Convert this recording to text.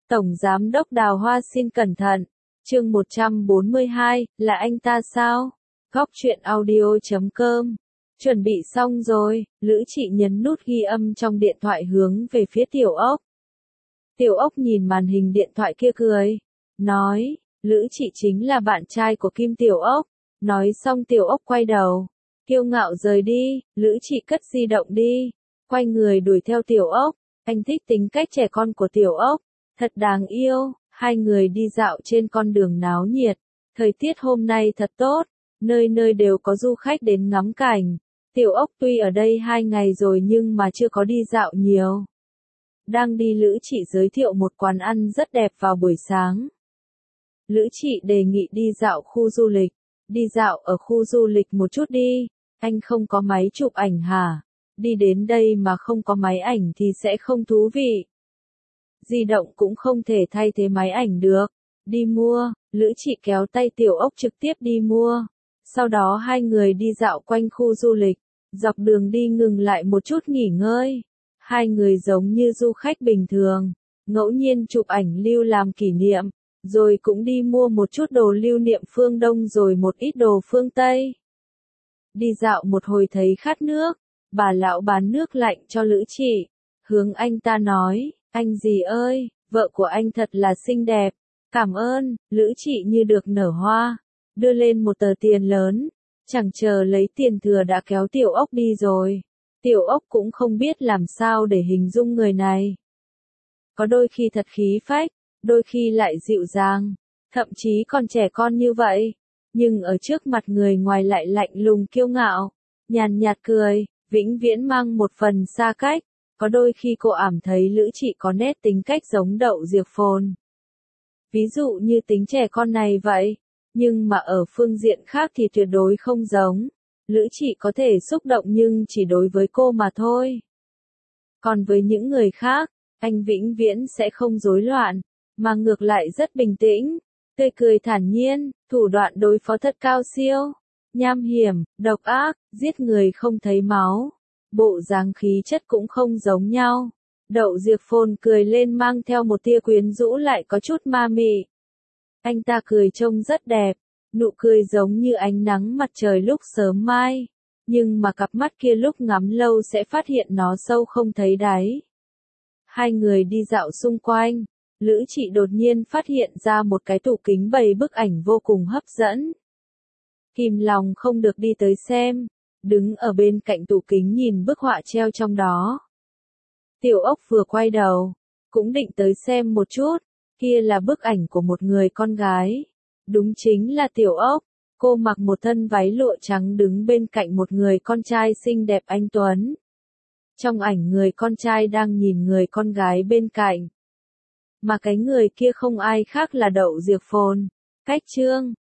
Tổng Giám đốc Đào Hoa xin cẩn thận. Chương 142, là anh ta sao? Góc truyện audio.com. Chuẩn bị xong rồi, Lữ Trị nhấn nút ghi âm trong điện thoại hướng về phía Tiểu Ốc. Tiểu Ốc nhìn màn hình điện thoại kia cười, nói, Lữ Trị chính là bạn trai của Kim Tiểu Ốc. Nói xong Tiểu Ốc quay đầu, kiêu ngạo rời đi. Lữ Trị cất di động đi, quay người đuổi theo Tiểu Ốc. Anh thích tính cách trẻ con của Tiểu Ốc, thật đáng yêu. Hai người đi dạo trên con đường náo nhiệt. Thời tiết hôm nay thật tốt, nơi nơi đều có du khách đến ngắm cảnh. Tiểu Ốc tuy ở đây 2 ngày rồi nhưng mà chưa có đi dạo nhiều. Đang đi Lữ Trị giới thiệu một quán ăn rất đẹp vào buổi sáng. Lữ Trị đề nghị đi dạo khu du lịch. Đi dạo ở khu du lịch một chút đi. Anh không có máy chụp ảnh hả? Đi đến đây mà không có máy ảnh thì sẽ không thú vị. Di động cũng không thể thay thế máy ảnh được. Đi mua. Lữ Trị kéo tay Tiểu Ốc trực tiếp đi mua. Sau đó hai người đi dạo quanh khu du lịch. Dọc đường đi ngừng lại một chút nghỉ ngơi. Hai người giống như du khách bình thường, ngẫu nhiên chụp ảnh lưu làm kỷ niệm, rồi cũng đi mua một chút đồ lưu niệm phương Đông rồi một ít đồ phương Tây. Đi dạo một hồi thấy khát nước, bà lão bán nước lạnh cho Lữ Trị, hướng anh ta nói, anh gì ơi, vợ của anh thật là xinh đẹp, cảm ơn. Lữ Trị như được nở hoa, đưa lên một tờ tiền lớn, chẳng chờ lấy tiền thừa đã kéo Tiểu Ốc đi rồi. Tiểu Ốc cũng không biết làm sao để hình dung người này. Có đôi khi thật khí phách, đôi khi lại dịu dàng, thậm chí còn trẻ con như vậy. Nhưng ở trước mặt người ngoài lại lạnh lùng kiêu ngạo, nhàn nhạt cười, vĩnh viễn mang một phần xa cách. Có đôi khi cô ảm thấy Lữ Trị có nét tính cách giống Đậu Diệc Phồn. Ví dụ như tính trẻ con này vậy, nhưng mà ở phương diện khác thì tuyệt đối không giống. Lữ Trị có thể xúc động nhưng chỉ đối với cô mà thôi. Còn với những người khác, anh vĩnh viễn sẽ không rối loạn, mà ngược lại rất bình tĩnh, tươi cười thản nhiên, thủ đoạn đối phó thật cao siêu, nham hiểm, độc ác, giết người không thấy máu. Bộ dáng khí chất cũng không giống nhau. Đậu Diệc Phồn cười lên mang theo một tia quyến rũ lại có chút ma mị. Anh ta cười trông rất đẹp. Nụ cười giống như ánh nắng mặt trời lúc sớm mai, nhưng mà cặp mắt kia lúc ngắm lâu sẽ phát hiện nó sâu không thấy đáy. Hai người đi dạo xung quanh, Lữ Trị đột nhiên phát hiện ra một cái tủ kính bày bức ảnh vô cùng hấp dẫn. Kìm lòng không được đi tới xem, đứng ở bên cạnh tủ kính nhìn bức họa treo trong đó. Tiểu Ốc vừa quay đầu, cũng định tới xem một chút, kia là bức ảnh của một người con gái. Đúng chính là Tiểu Ốc, cô mặc một thân váy lụa trắng đứng bên cạnh một người con trai xinh đẹp anh tuấn. Trong ảnh người con trai đang nhìn người con gái bên cạnh. Mà cái người kia không ai khác là Đậu Diệc Phồn. Cách chương